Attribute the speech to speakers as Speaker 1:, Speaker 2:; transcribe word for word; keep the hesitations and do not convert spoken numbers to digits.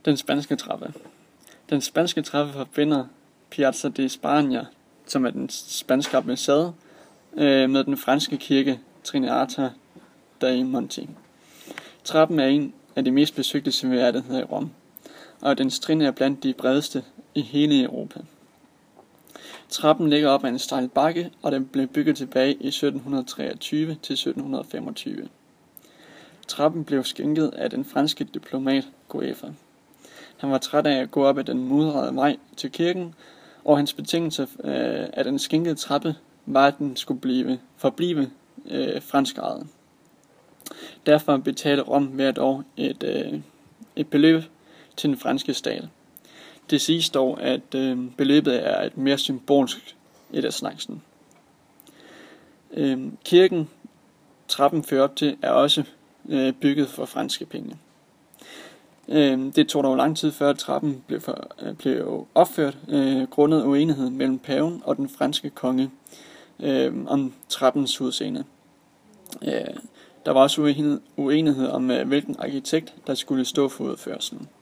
Speaker 1: Den spanske trappe. Den spanske trappe forbinder Piazza de España, som er den spanske ambassade, øh, med den franske kirke Trinità dei Monti. Trappen er en af de mest besøgte seværdigheder i Rom, og dens trin er blandt de bredeste i hele Europa. Trappen ligger op ad en stejl bakke, og den blev bygget tilbage i sytten treogtyve til sytten femogtyve. Trappen blev skænket af den franske diplomat Goefer. Han var træt af at gå op ad den mudrede vej til kirken, og hans betingelse øh, af den skænkede trappe var, at den skulle blive, forblive øh, fransk ejet. Derfor betalte Rom hvert år et, øh, et beløb til den franske stat. Det siges dog, at øh, beløbet er et mere symbolsk et af slagsen. Øh, kirken, trappen fører op til, er også øh, bygget for franske penge. Øh, det tog dog lang tid før trappen blev, for, øh, blev opført, øh, grundet uenighed mellem paven og den franske konge øh, om trappens udseende. Øh, der var også uenighed, uenighed om, øh, hvilken arkitekt der skulle stå for udførelsen.